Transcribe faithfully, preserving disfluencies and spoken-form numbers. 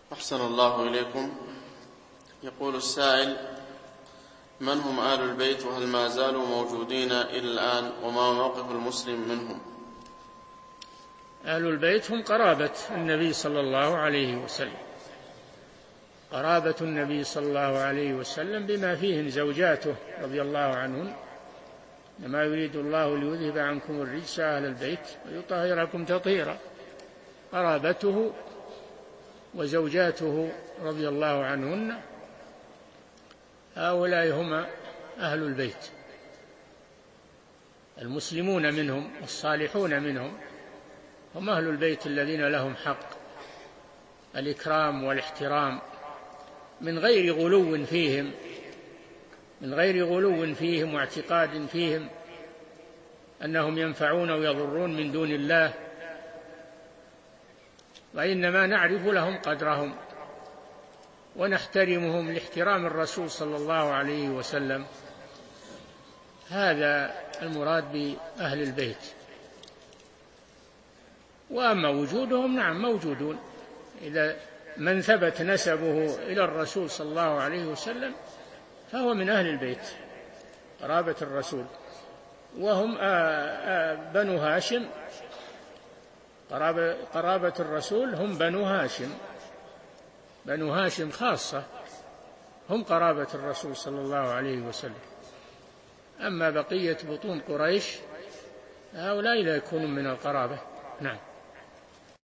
أحسن الله إليكم. يقول السائل: من هم آل البيت وهل ما زالوا موجودين إلى الآن وما موقف المسلم منهم؟ آل البيت هم قرابة النبي صلى الله عليه وسلم، قرابة النبي صلى الله عليه وسلم بما فيهن زوجاته رضي الله عنهن، إنما يريد الله ليذهب عنكم الرجس أهل البيت ويطهركم تطهيرا. قرابته وزوجاته رضي الله عنهن هؤلاء هم أهل البيت، المسلمون منهم والصالحون منهم هم أهل البيت الذين لهم حق الإكرام والاحترام من غير غلو فيهم من غير غلو فيهم واعتقاد فيهم أنهم ينفعون ويضرون من دون الله، وإنما نعرف لهم قدرهم ونحترمهم لاحترام الرسول صلى الله عليه وسلم. هذا المراد بأهل البيت. وأما وجودهم نعم موجودون، إذا من ثبت نسبه إلى الرسول صلى الله عليه وسلم فهو من أهل البيت قرابة الرسول، وهم بنو هاشم. قرابة, قرابة الرسول هم بنو هاشم، بنو هاشم خاصة هم قرابة الرسول صلى الله عليه وسلم. أما بقية بطون قريش هؤلاء لا يكونون من القرابة. نعم.